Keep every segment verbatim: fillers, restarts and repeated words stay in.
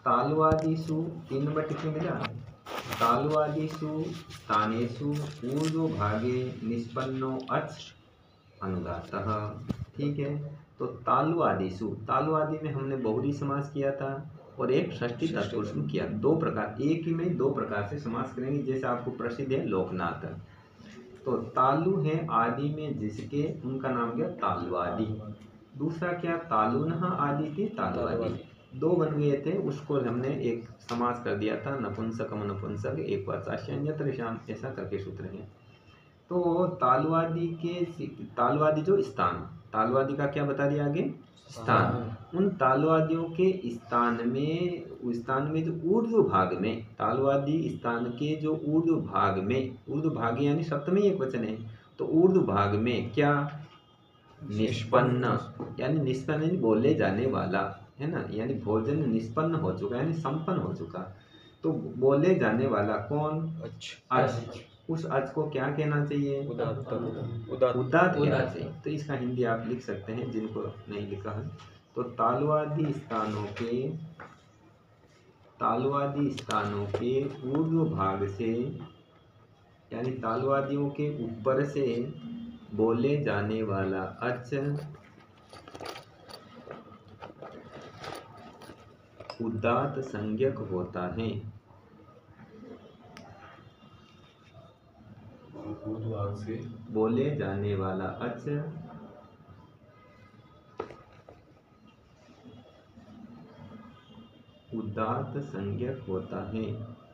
तालुवादिषु तीन नंबर टिप्पणी मिला। तालुवादिषु स्थानेषु ऊर्ध्वभागे निष्पन्नो अच अनुदातः। ठीक है, तो तालुवादिषु, तालुवादि में हमने बहुरी समास किया था और एक षष्ठी तत्पुरुष में किया। दो प्रकार, एक ही में दो प्रकार से समास करेंगे, जैसे आपको प्रसिद्ध है लोकनाथ। तो तालु है आदि में जिसके, उनका नाम क्या, तालुवादि। दूसरा क्या, तालुनः आदि थी तालुवादि, दो बन गए थे, उसको हमने एक समास कर दिया था, नपुंसकम नपुंसक एक वाचास्य अन्यत्र शाम, ऐसा करके सूत्र है। तो तालुवादि के, तालुवादि जो स्थान, तालुवादि का क्या बता दिया आगे, स्थान, उन तालुवादियों के स्थान में, स्थान में जो ऊर्ध्व भाग में, तालुवादि स्थान के जो ऊर्ध्व भाग में, ऊर्ध्व भाग यानी सप्तमी एक वचन है, तो ऊर्ध्व भाग में क्या, निष्पन्न, यानी निष्पन्न यानी बोले जाने वाला है ना, यानी भोजन निष्पन्न हो चुका यानी संपन्न हो चुका। तो बोले जाने वाला कौन, अच, उस अच को क्या कहना चाहिए, उदात्त उदात्त कहना चाहिए। तो इसका हिंदी आप लिख सकते हैं जिनको नहीं लिखा है। तो तालुवादि स्थानों के, तालुवादि स्थानों के ऊर्ध्व भाग से, यानी तालुवादियों के ऊपर से बोले जाने वाला अच उदात्त संज्ञक होता है। से बोले जाने वाला अच उदात्त संज्ञक होता है।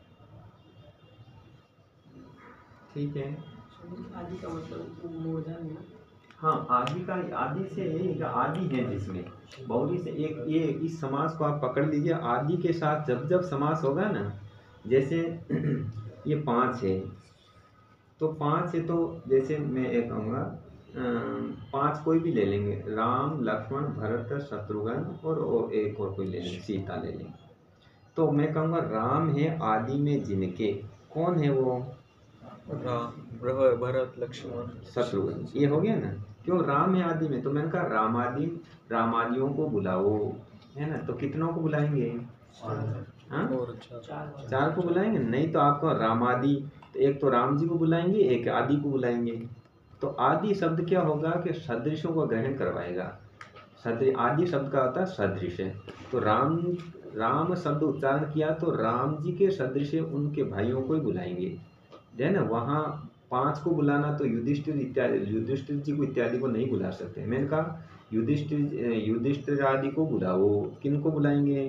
ठीक है, आदि का मतलब मूर्धन है। हाँ, आदि का, आदि से आदि है जिसमें बहुरी से एक, ये इस समास को आप पकड़ लीजिए। आदि के साथ जब जब समास होगा ना, जैसे ये पांच है, तो पांच है, तो जैसे मैं एक कहूँगा, पांच कोई भी ले लेंगे, राम लक्ष्मण भरत शत्रुघ्न और एक और कोई ले लेंगे, सीता ले लेंगे। तो मैं कहूँगा राम है आदि में जिनके, कौन है वो, राम भरत लक्ष्मण शत्रुघ्न, ये हो गया ना। क्यों, राम है आदि में, तो मैंने कहा रामादि, रामादियों को बुलाओ, है ना। तो कितनों को बुलाएंगे, हाँ, चार को बुलाएंगे। नहीं तो आपको रामादि, तो एक तो राम जी को बुलाएंगे, एक आदि को बुलाएंगे। तो आदि शब्द क्या होगा कि सदृशों को ग्रहण करवाएगा। सदृश, आदि शब्द का होता है सदृश। तो राम, राम शब्द उच्चारण किया तो राम जी के सदृश उनके भाइयों को ही बुलाएंगे, है ना। वहाँ पांच को बुलाना तो युधिष्ठिर इत्यादि, युधिष्ठिर जी को इत्यादि को नहीं बुला सकते। मैंने कहा युधिष्ठिर, युधिष्ठिर आदि को बुलाओ। किन को बुलाएंगे,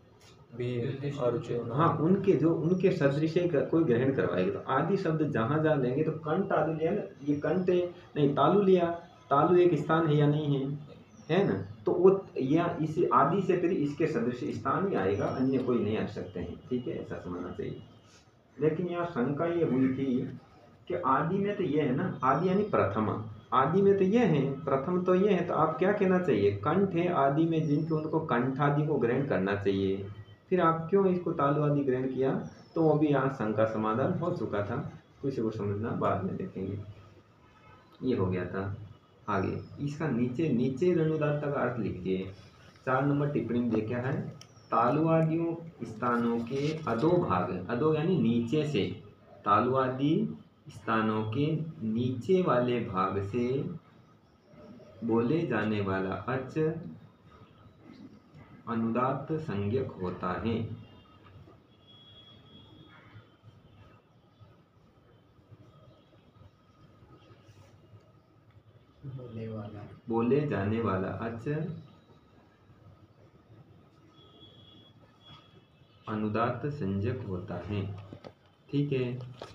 अर्जुन, हाँ, उनके जो उनके सदृश कोई ग्रहण करवाएगा। तो आदि शब्द जहाँ जहाँ लेंगे, तो कंठ आदि लिया ना, ये कंठ नहीं, तालु लिया, तालु एक स्थान है या नहीं है, है ना। तो वो या इस आदि से फिर इसके सदृश स्थान ही आएगा, अन्य कोई नहीं आ सकते हैं। ठीक है, ऐसा समझना चाहिए। लेकिन यहाँ शंका ये हुई थी कि आदि में तो ये है ना, आदि यानी प्रथम, आदि में तो ये है, प्रथम तो ये है, तो आप क्या कहना चाहिए, कंठ है आदि में जिनके, उनको कंठादि को ग्रहण करना चाहिए। फिर आप क्यों इसको तालु आदि ग्रहण किया, तो वो भी यहाँ शंका समाधान हो चुका था। कुछ को समझना बाद में देखेंगे। ये हो गया था। आगे इसका नीचे, नीचे ऋणुदात्त का अर्थ लिखिए। चार नंबर टिप्पणी में देखा है, तालुवादियों स्थानों के अधोभाग, अधो यानी नीचे से, तालुवादी स्थानों के नीचे वाले भाग से बोले जाने वाला अच अनुदात्त संज्ञक होता है। बोले वाला, बोले जाने वाला अच अनुदात्त संज्ञक होता है। ठीक है,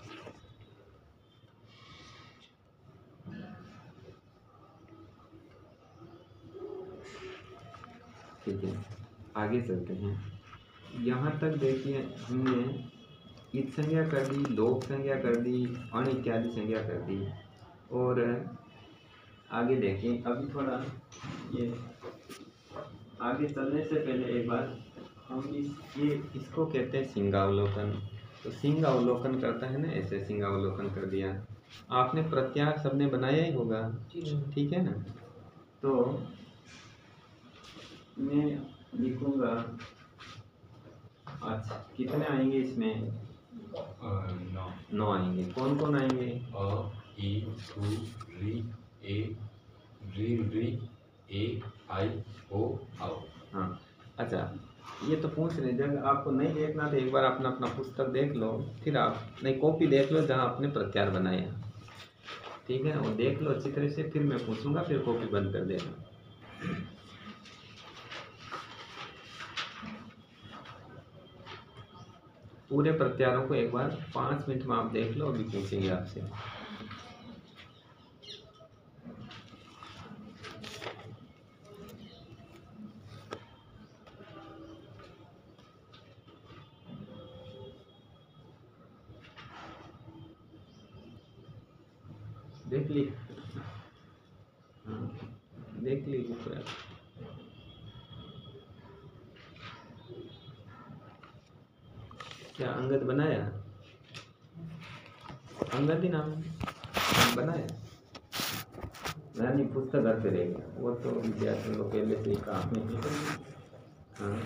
ठीक है, आगे चलते हैं। यहाँ तक देखिए, हमने इत संज्ञा कर दी, लोक संज्ञा कर दी, अण इत्यादि संज्ञा कर दी। और आगे देखिए, अभी थोड़ा ये आगे चलने से पहले एक बार हम इस ये इसको कहते हैं सिंहावलोकन। तो सिंहावलोकन करता है ना, ऐसे सिंहावलोकन कर दिया। आपने प्रत्याहार सबने बनाया ही होगा, ठीक है ना। तो मैं लिखूंगा अच्छा कितने आएंगे इसमें? नौ। नौ आएंगे। कौन कौन आएंगे? अ ई उ री ए री री ए आई ओ आओ। हाँ अच्छा, ये तो पूछ रहे जब आपको नहीं देखना तो एक बार अपना अपना पुस्तक देख लो, फिर आप नहीं कॉपी देख लो जहाँ आपने प्रत्यार बनाए हैं, ठीक है, वो देख लो अच्छी तरह से, फिर मैं पूछूंगा, फिर कॉपी बंद कर देना। पूरे प्रत्यारों को एक बार पाँच मिनट में आप देख लो, अभी पूछेंगे आपसे। देख ली? हाँ देख ली पूरा। क्या अंगद बनाया? अंगद ही नाम बनाया? नहीं पुस्तक घर पे रहेगा, वो तो विद्यार्थियों को पहले से ही काम है। हाँ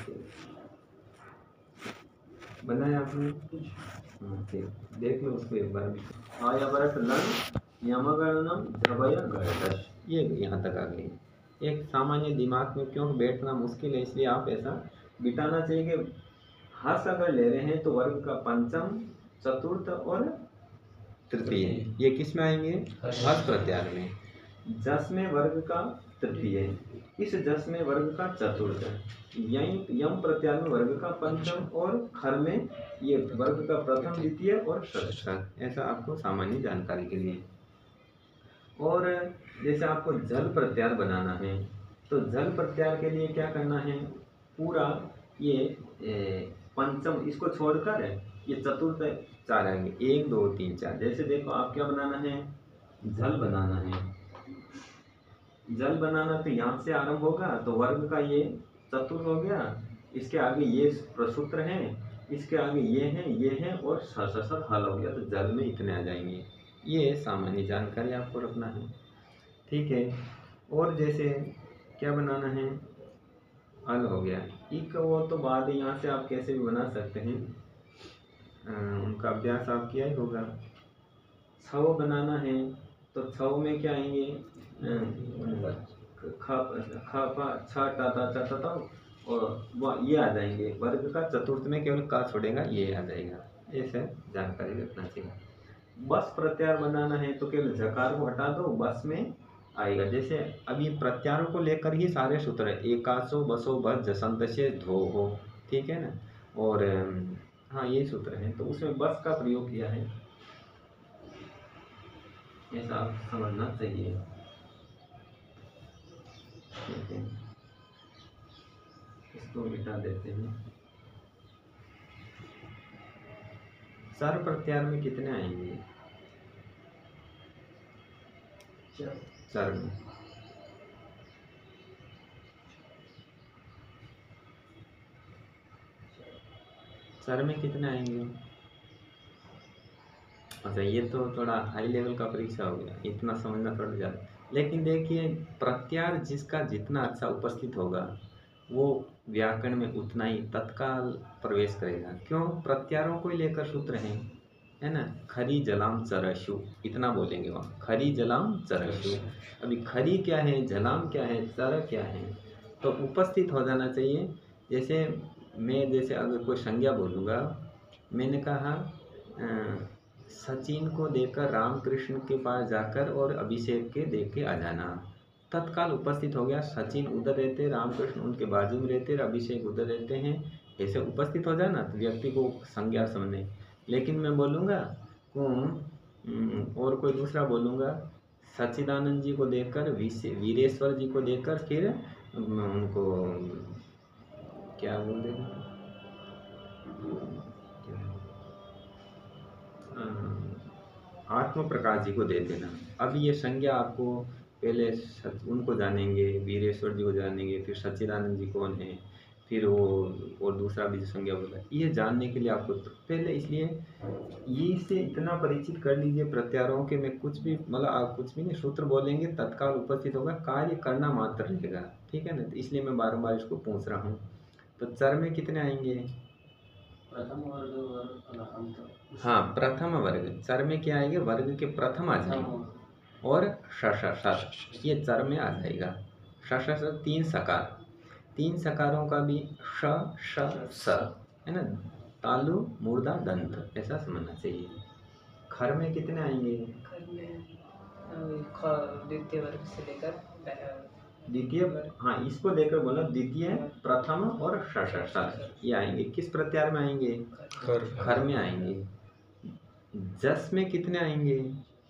बनाया आपने? हाँ ठीक, देख लो उसको एक बार भी। हाँ या बरस लन यमगणनम जबय घटश, ये यहाँ तक आ गई। एक सामान्य दिमाग में क्यों बैठना मुश्किल है, इसलिए आप ऐसा बिताना चाहिए कि हर्ष अगर ले रहे हैं तो वर्ग का पंचम, चतुर्थ और तृतीय, ये किस में आएंगे? हर्ष प्रत्यार में। जस में वर्ग का तृतीय, इस जस में वर्ग का चतुर्थ, यही यम प्रत्यार में वर्ग का पंचम और खर में ये वर्ग का प्रथम, द्वितीय और षष्ठ। ऐसा आपको सामान्य जानकारी के लिए। और जैसे आपको जल प्रत्यार बनाना है तो जल प्रत्यार के लिए क्या करना है, पूरा ये ए, पंचम इसको छोड़कर ये चतुर्थ चार आएंगे, एक दो तीन चार। जैसे देखो आप क्या बनाना है, जल बनाना है। जल बनाना तो यहाँ से आरंभ होगा, तो वर्ग का ये चतुर्थ हो गया, इसके आगे ये प्रसूत्र हैं, इसके आगे ये हैं, ये हैं और सर हल हो गया, तो जल में इतने आ जाएंगे। ये सामान्य जानकारी आपको रखना है, ठीक है। और जैसे क्या बनाना है, अल हो गया, इक वो तो बाद यहाँ से आप कैसे भी बना सकते हैं, आ, उनका अभ्यास आप किया ही होगा। छव बनाना है तो छव में क्या आएंगे, ख और ये आ जाएंगे। वर्ग का चतुर्थ में केवल का छोड़ेगा, ये आ जाएगा। ऐसे जानकारी रखना चाहिए। बस प्रत्यार बनाना है तो केवल जकार को हटा दो, बस में आएगा। जैसे अभी प्रत्यारों को लेकर ही सारे सूत्र है, एकासो बसो बस जसंत से धो हो, ठीक है ना। और हाँ ये सूत्र है, तो उसमें बस का प्रयोग किया है, ऐसा आप समझना चाहिए, ठीक है। इसको मिटा देते हैं। सर प्रत्यार में कितने आएंगे, सर में सर में कितने आएंगे? अच्छा ये तो थोड़ा हाई लेवल का परीक्षा हो गया, इतना समझना थोड़ा ज़्यादा। लेकिन देखिए प्रत्यार जिसका जितना अच्छा उपस्थित होगा वो व्याकरण में उतना ही तत्काल प्रवेश करेगा। क्यों? प्रत्यारों को ही लेकर सूत्र हैं, है ना। खरी जलाम चरशु, इतना बोलेंगे वहाँ, खरी जलाम चरशु। अभी खरी क्या है, जलाम क्या है, चर क्या है, तो उपस्थित हो जाना चाहिए। जैसे मैं जैसे अगर कोई संज्ञा बोलूँगा, मैंने कहा आ, सचिन को देकर रामकृष्ण के पास जाकर और अभिषेक के दे के आ जाना, तत्काल उपस्थित हो गया। सचिन उधर रहते, रामकृष्ण उनके बाजू में रहते, अभिषेक उधर रहते हैं, ऐसे उपस्थित हो जाना तो व्यक्ति को संज्ञा समझने। लेकिन मैं बोलूँगा और कोई दूसरा बोलूँगा, सच्चिदानंद जी को देखकर वीरेश्वर जी को देखकर फिर उनको क्या बोल देगा, आत्म प्रकाश जी को दे देना। अब ये संज्ञा आपको पहले उनको जानेंगे, वीरेश्वर जी को जानेंगे, फिर सच्चिदानंद जी कौन है, फिर वो और दूसरा भी जो संज्ञा बोला, ये जानने के लिए आपको तो पहले इसलिए ये से इतना परिचित कर लीजिए प्रत्यारों के। मैं कुछ भी मतलब आप कुछ भी नहीं सूत्र बोलेंगे तत्काल उपस्थित होगा, कार्य करना मात्र रहेगा, ठीक है ना। तो इसलिए मैं बारंबार इसको पूछ रहा हूँ। तो चर में कितने आएंगे, प्रथम वर्ग और अंत। हाँ, प्रथम वर्ग चर में क्या आएगा, वर्ग के प्रथम आ जाएंगे और श श श ये चर में आ जाएगा। श श श तीन सकार, तीन सकारों का भी श श स है ना, तालु मूर्धा दंत ऐसा समझना चाहिए। खर में कितने आएंगे, घर में अ, ख द्वितीय वर्ग से लेकर पह- द्वितीय, हाँ इसको लेकर बोला, द्वितीय प्रथम और श श श ये आएंगे। किस प्रत्यार में आएंगे, खर खर में आएंगे। जस में कितने आएंगे,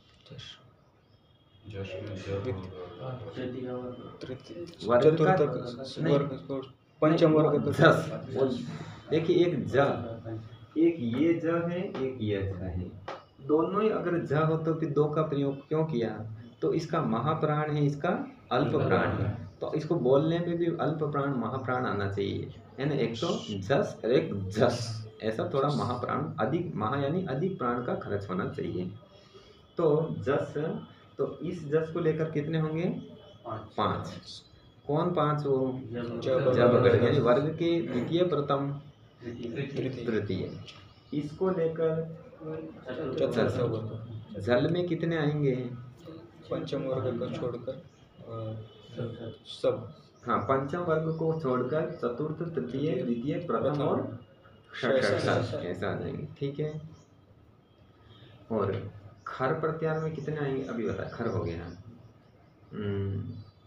जश में ज होगा। तृतीय वर्ग। तृतीय वर्ग का चतुर्थ नहीं, वर्ग को पंचम वर्ग का जस वो देखिए, एक ज, एक ये ज है, एक ये ज है। दोनों ही अगर ज हो तो फिर दो का प्रयोग क्यों किया, तो इसका महाप्राण है, इसका अल्प प्राण है, तो इसको बोलने में भी अल्प प्राण महाप्राण आना चाहिए, है ना। एक तो जस और एक जस, ऐसा थोड़ा महाप्राण अधिक, महा यानी अधिक प्राण का खर्च होना चाहिए। तो जस, तो इस जस को लेकर कितने होंगे, पाँच। कौन पाँच हो, जब जब अगर यानी वर्ग के द्वितीय प्रथम तृतीय तृतीय, इसको लेकर चतुर्थ वर्ग। जल में कितने आएंगे, पंचम वर्ग को छोड़कर अ, सब हाँ पंचम वर्ग को छोड़कर चतुर्थ तृतीय द्वितीय प्रथम और षष्ठ ऐसा आ जाएंगे, ठीक है। और खर प्रत्यार में कितने आएंगे, अभी बता, खर हो गया, हम्म,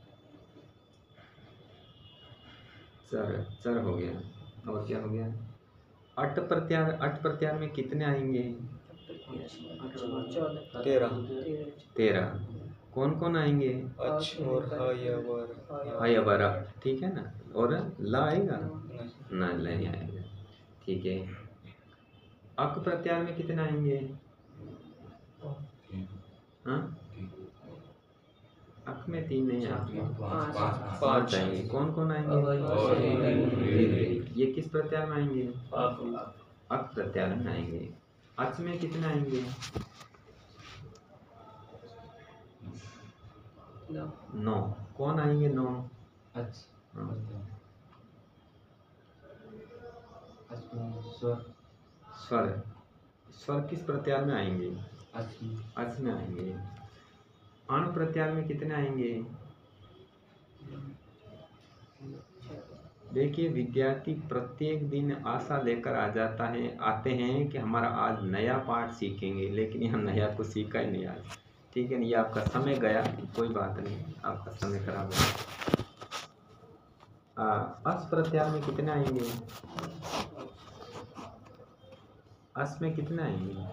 चर चर हो गया, और क्या हो गया, अट प्रत्यार, अट प्रत्यार में कितने आएंगे, चौदह तेरह तेरह। कौन कौन आएंगे, अच और ह या वर हय वर, ठीक है ना, और ला आएगा नहीं। ना, नहीं आएगा, ठीक है। अक प्रत्यार में कितने आएंगे, हाँ अक में तीन नहीं आएंगे, पाँच पाँच आएंगे। कौन कौन आएंगे, ये किस प्रत्यार में आएंगे, अक प्रत्यार में आएंगे। अच में कितने आएंगे, नौ नौ। कौन आएंगे, नौ, अच्छा हाँ। स्वर स्वर, स्वर किस प्रत्यार में आएंगे, अच्छा अच में आएंगे। अण प्रत्यार में कितने आएंगे, देखिए विद्यार्थी प्रत्येक दिन आशा लेकर आ जाता है, आते हैं कि हमारा आज नया पाठ सीखेंगे, लेकिन यहाँ नया कुछ सीखा ही नहीं आज, ठीक है ना। ये आपका समय गया, कोई बात नहीं, आपका समय खराब है। अस प्रत्यार में कितने आएंगे, अस में कितने आएंगे,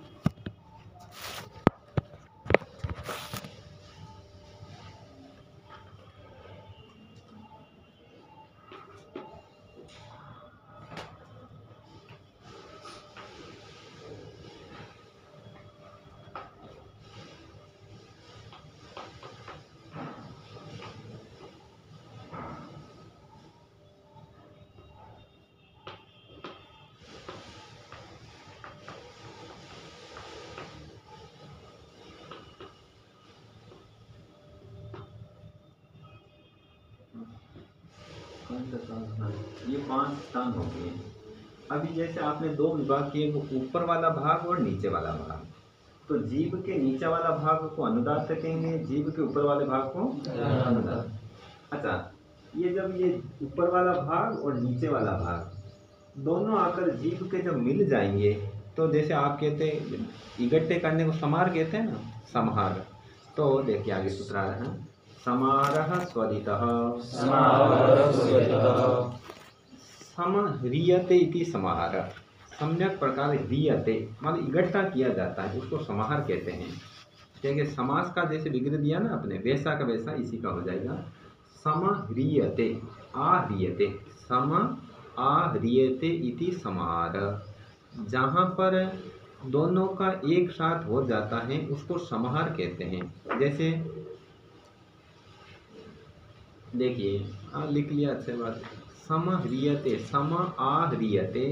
ये पांच स्थान हो गए। अभी जैसे आपने दो विभाग किए, वो ऊपर वाला भाग और नीचे वाला भाग, तो जीव के नीचे वाला भाग को अनुदात कहेंगे, जीव के ऊपर वाले भाग को अनुदात। अच्छा, ये जब ये ऊपर वाला भाग और नीचे वाला भाग दोनों आकर जीव के जब मिल जाएंगे, तो जैसे आप कहते हैं इकट्ठे करने को समार कहते हैं ना, समार। तो देखिए आगे सूत्र आ रहा है, समारः स्वरितः समह्रियते इति समाहार। सम्यक प्रकार ह्रियते मतलब इकट्ठा किया जाता है, उसको समाहार कहते हैं। देखिए समास का जैसे विग्रह दिया ना अपने, वैसा का वैसा इसी का हो जाएगा। समह्रियते आह्रियते, सम आह्रियते इति समाहार। जहाँ पर दोनों का एक साथ हो जाता है उसको समाहार कहते हैं। जैसे देखिए हाँ लिख लिया, अच्छे बात। समह्रियते, सम आह्रियते,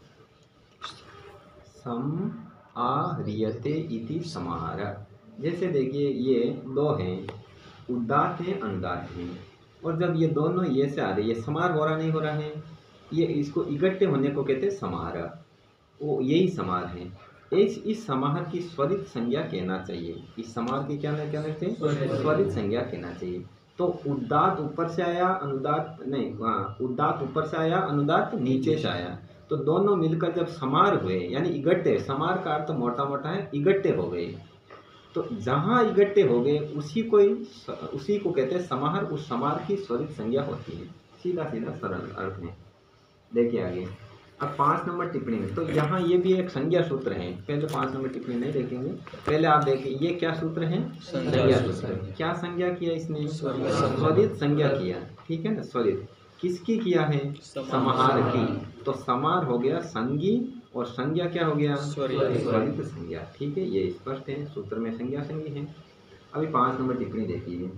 सम आह्रियते इति समाहार। जैसे देखिए ये दो हैं, उदात हैं अनुदात हैं, और जब ये दोनों ये से आ रहे, ये समार हो रहा नहीं हो रहा है, ये इसको इकट्ठे होने को कहते हैं समाहार, वो यही समाहार है। इस इस समाहार की स्वरित संज्ञा कहना चाहिए, इस समाहार की क्या कहना चाहिए, स्वरित संज्ञा कहना चाहिए। तो उदात्त ऊपर से आया, अनुदात्त नहीं, हाँ उदात्त ऊपर से आया, अनुदात्त नीचे से आया, तो दोनों मिलकर जब समार हुए यानी इगट्ठे, समार का अर्थ मोटा मोटा है इगट्ठे हो गए, तो जहाँ इगट्ठे हो गए उसी को ही उसी को कहते हैं समाहार, उस समाहार की स्वरित संज्ञा होती है। सीधा सीधा सरल अर्थ में। देखिए आगे, अब पाँच नंबर टिप्पणी में, तो यहाँ ये भी एक संज्ञा सूत्र है। पहले पाँच नंबर टिप्पणी नहीं देखेंगे, पहले आप देखिए ये क्या सूत्र है, संज्ञा सूत्र। क्या संज्ञा किया इसने, स्वरित संज्ञा किया, ठीक है ना। स्वरित किसकी किया है, समाहार की, तो समाहार हो गया संज्ञी और संज्ञा क्या हो गया, स्वरित संज्ञा, ठीक है। ये स्पष्ट है, सूत्र में संज्ञा संज्ञी है। अभी पाँच नंबर टिप्पणी देखिए,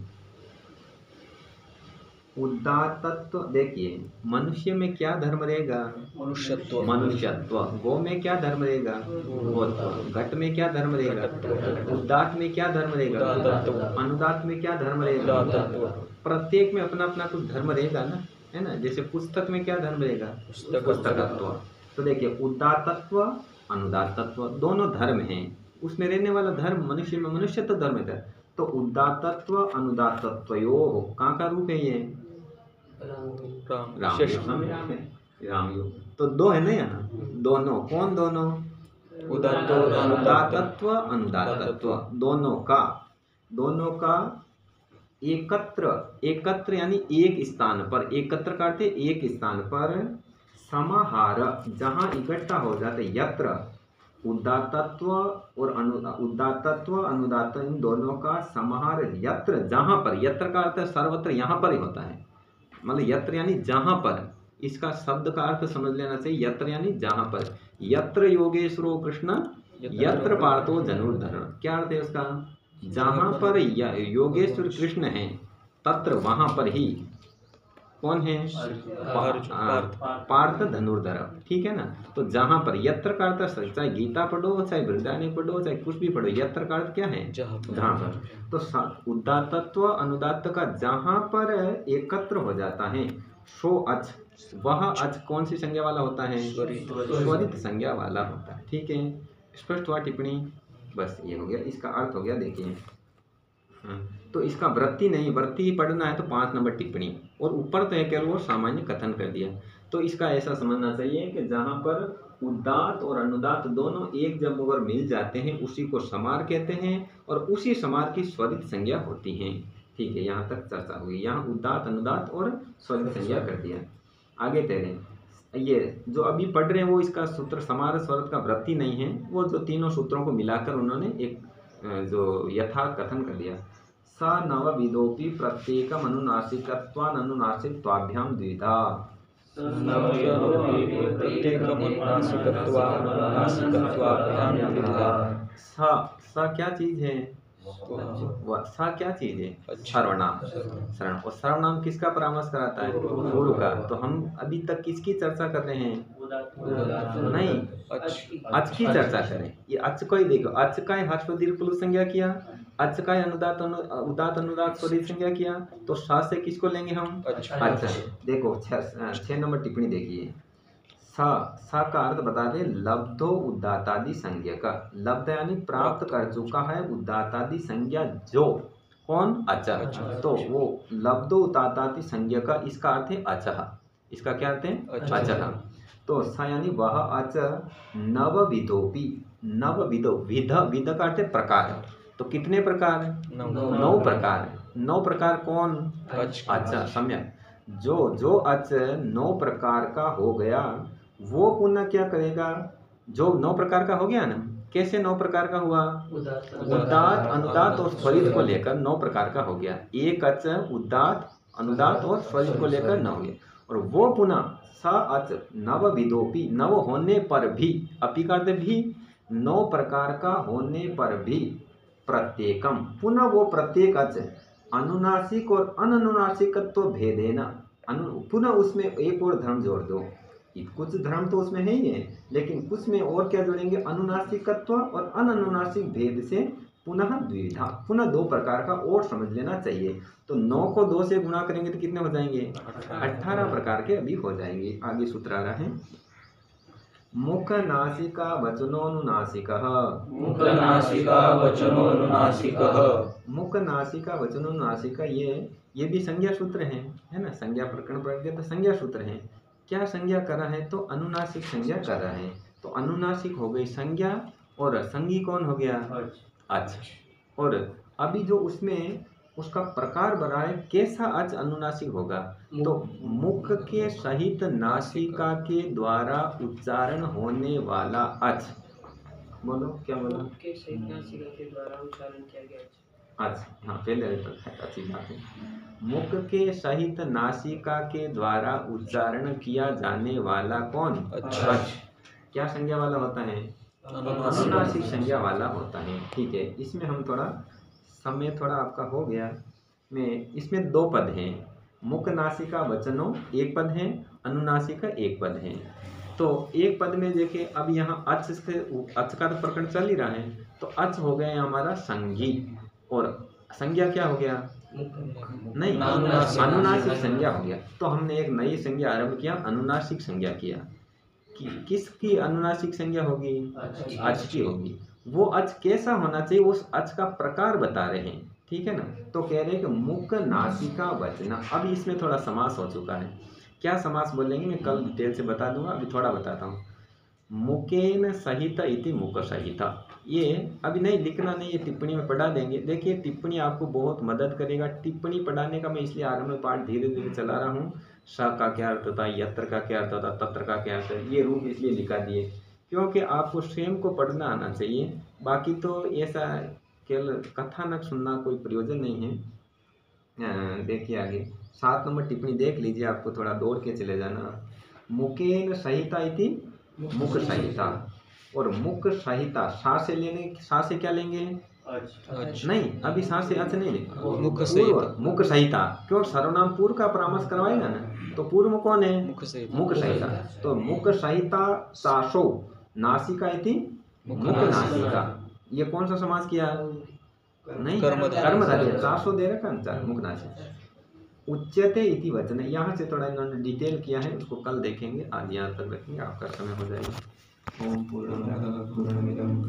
उदात्तत्व। देखिए मनुष्य में क्या धर्म रहेगा, मनुष्यत्व। मनुष्यत्व। गो में क्या धर्म रहेगा, गोत्व। घट में क्या धर्म रहेगा, उदात्त में क्या धर्म रहेगा, अनुदात्त में क्या धर्म रहेगा, प्रत्येक में अपना अपना कुछ धर्म रहेगा ना, है ना। जैसे पुस्तक में क्या धर्म रहेगा, पुस्तकत्व। तो देखिए उदात्तत्व अनुदात्तत्व दोनों धर्म हैं, उसमें रहने वाला धर्म मनुष्य में मनुष्यत्व धर्म है। तो उदात्तत्व अनुदात्तत्वयोः कहाँ का रूप है ये, राम राम राम योग। तो दो है ना यहाँ, दोनों, कौन दोनों, उदात्तत्व अनुदात्तत्व, दोनों का, दोनों का एकत्र, एकत्र यानी एक स्थान पर, एकत्र करते एक स्थान पर, समाहार जहाँ इकट्ठा हो जाते, यत्र उदात्तत्व और अनु उदात्तत्व अनुदात्त इन दोनों का समाहार यत्र जहाँ पर, यत्र का अर्थ सर्वत्र यहाँ पर ही होता है, मतलब यत्र यानी जहाँ पर, इसका शब्द का अर्थ समझ लेना चाहिए, यत्र यानी जहाँ पर। यत्र योगेश्वरो कृष्ण यत्र पार्थो धनुर्धर, क्या अर्थ है उसका, जहाँ पर योगेश्वर कृष्ण है तत्र वहाँ पर ही कौन है, पार्थ धनुर्धर, ठीक है ना। तो जहाँ पर, यत्र का अर्थ चाहे गीता पढ़ो चाहे वृंदावनी पढ़ो चाहे कुछ भी पढ़ो, यत्र का अर्थ क्या है, जहाँ पर। तो उदात्तत्व अनुदात्त का जहाँ पर एकत्र हो जाता है, सो अच, वह अच कौन सी संज्ञा वाला होता है, स्वरित संज्ञा वाला होता है, ठीक है। स्पष्ट हुआ टिप्पणी, बस ये हो गया, इसका अर्थ हो गया। देखिए तो इसका वृत्ति नहीं, वृत्ति ही पढ़ना है तो पाँच नंबर टिप्पणी, और ऊपर तो केवल वो सामान्य कथन कर दिया। तो इसका ऐसा समझना चाहिए कि जहाँ पर उदात्त और अनुदात्त दोनों एक जब अगर मिल जाते हैं उसी को समार कहते हैं, और उसी समार की स्वरित संज्ञा होती है, ठीक है। यहाँ तक चर्चा हुई, यहाँ उदात्त अनुदात्त और स्वरित संज्ञा कर दिया। आगे तेरे ये जो अभी पढ़ रहे हैं वो इसका सूत्र समार स्वरित का वृत्ति नहीं है, वो जो तीनों सूत्रों को मिलाकर उन्होंने एक जो यथार्थ कथन कर दिया। स नवविधोपि प्रत्येकम् अनुनासिकत्वान् अनुनासिकत्वाभ्याम द्विधा, स स क्या चीज है, सा क्या चीज है, सर्वनाम, सर्वनाम। और सर्वनाम किसका परामर्श कराता है, गुरु का। तो हम अभी तक किसकी चर्चा कर रहे हैं, नहीं अच की चर्चा करें। ये अच को ही देखो, अच का हर्ष दीर्घ पुरुष संज्ञा किया, अच का अनुदात उदात अनुदात स्वरित संज्ञा किया, तो सा से किसको लेंगे हम, अच्छा। देखो छह नंबर टिप्पणी देखिए, सा सा का अर्थ बता दे, लब्धो उदातादि संज्ञा का, लब्ध यानी प्राप्त कर चुका है, उदातादि संज्ञा जो कौन, अच। तो वो लब्धो उदातादि संज्ञा का इसका अर्थ है अचः, इसका क्या अर्थ है, अचः। तो सा यानी वह अच नवविधोपि, नवविधो, विध, विध का अर्थ है प्रकार, तो कितने प्रकार, नौ प्रकार, नौ प्रकार कौन, अच्छा सम्यक। जो जो अच नौ प्रकार का हो गया वो पुनः क्या करेगा, जो नौ प्रकार का हो गया ना, कैसे नौ प्रकार का हुआ, उदात्त अनुदात्त और स्वरित को लेकर नौ प्रकार का हो गया। एक अच उदात्त अनुदात्त और स्वरित को लेकर नौ हो गया, और वो पुनः स अच नवविधोपि, नव होने पर भी, अपि का अर्थ भी, नौ प्रकार का होने पर भी, प्रत्येकम पुनः वो प्रत्येक अच अनुनासिक और अननुनासिकत्व भेदेना, अनु पुनः उसमें एक और धर्म जोड़ दो, कुछ धर्म तो उसमें है ही है, लेकिन कुछ में और क्या जोड़ेंगे, अनुनासिकत्व और अननुनासिक भेद से पुनः द्विविधा, पुनः दो प्रकार का और समझ लेना चाहिए। तो नौ को दो से गुणा करेंगे तो कितने हो जाएंगे? अठारह प्रकार के अभी हो जाएंगे। आगे सूत्र आ रहा है, मुख नासिका वचनोनुनासिकः। मुख नासिका वचनोनुनासिकः। मुख नासिका वचनोनुनासिका, ये ये भी संज्ञा सूत्र है, है ना। संज्ञा प्रकरण प्रज्ञा तो संज्ञा सूत्र है। क्या संज्ञा कर रहा है? तो अनुनासिक संज्ञा कर रहा है। तो अनुनासिक हो गई संज्ञा और संगी कौन हो गया? अच। और अभी जो उसमें उसका प्रकार बना है कैसा अच अनुनासिक होगा? तो मुख के सहित नासिका के द्वारा उच्चारण होने वाला अच। बोलो क्या बोलो? मुख के सहित नासिका के द्वारा उच्चारण किया गया अच। हाँ पहले अच्छी बात है। मुख के सहित नासिका के द्वारा उच्चारण किया जाने वाला कौन? अच। क्या संज्ञा वाला होता है? अनुनासिक संज्ञा वाला होता है। ठीक है, इसमें हम थोड़ा समय थोड़ा आपका हो गया। में इसमें दो पद हैं, मुख नासिका वचनों एक पद है, अनुनासिका एक पद है। तो एक पद में देखिए अब यहाँ अच से अच का तो प्रकरण चल ही रहा है, तो अच हो गया हमारा संगी और संज्ञा क्या हो गया? नहीं, अनुनासिक संज्ञा हो गया। तो हमने एक नई संज्ञा आरंभ किया, अनुनासिक संज्ञा किया। कि किसकी अनुनासिक संज्ञा होगी? अच की होगी। वो अच कैसा होना चाहिए, उस अच का प्रकार बता रहे हैं। ठीक है ना। तो कह रहे हैं कि मुख नासिका वचना। अब इसमें थोड़ा समास हो चुका है। क्या समास बोलेंगे मैं कल डिटेल से बता दूंगा, अभी थोड़ा बताता हूँ। मुकेन सहित इति मुख सहिता, ये अभी नहीं लिखना नहीं, ये टिप्पणी में पढ़ा देंगे। देखिए टिप्पणी आपको बहुत मदद करेगा। टिप्पणी पढ़ाने का मैं इसलिए आरंभ में पाठ धीरे धीरे चला रहा हूँ। स का क्या अर्थ होता है, यत्र का क्या अर्थ होता है, तत्र का क्या अर्थ है, ये रूप इसलिए लिखा दिए क्योंकि आपको स्वयं को पढ़ना आना चाहिए। बाकी तो ऐसा केवल कथानक सुनना कोई प्रयोजन नहीं है। देखिए आगे सात नंबर टिप्पणी देख लीजिए, आपको थोड़ा दौड़ के चले जाना। मुकेन सहिता इति मुख सहिता, और मुख सहिता सा से लेने, सा से क्या लेंगे? अच। नहीं, अभी सा से अच नहीं लेंगे, मुख सहिता। मुख सहिता, क्यों? सर्वनाम पूर्व का परामर्श करवाएगा ना, तो पूर्व में कौन है? मुख सहिता। मुख सहिता। तो मुख सहिता सासो नासिका इति मुख नासिका, ये कौन सा समास किया? नहीं, कर्मधारय। कर्मधारय। सासो दे रखा ना, मुख नासिका। उच्यते इति वचन, यहाँ से थोड़ा इन्होंने डिटेल किया है, उसको कल देखेंगे। आज यहाँ तक रखेंगे, आपका समय हो जाएगा। ओम पूर्णमदः पूर्णमिदं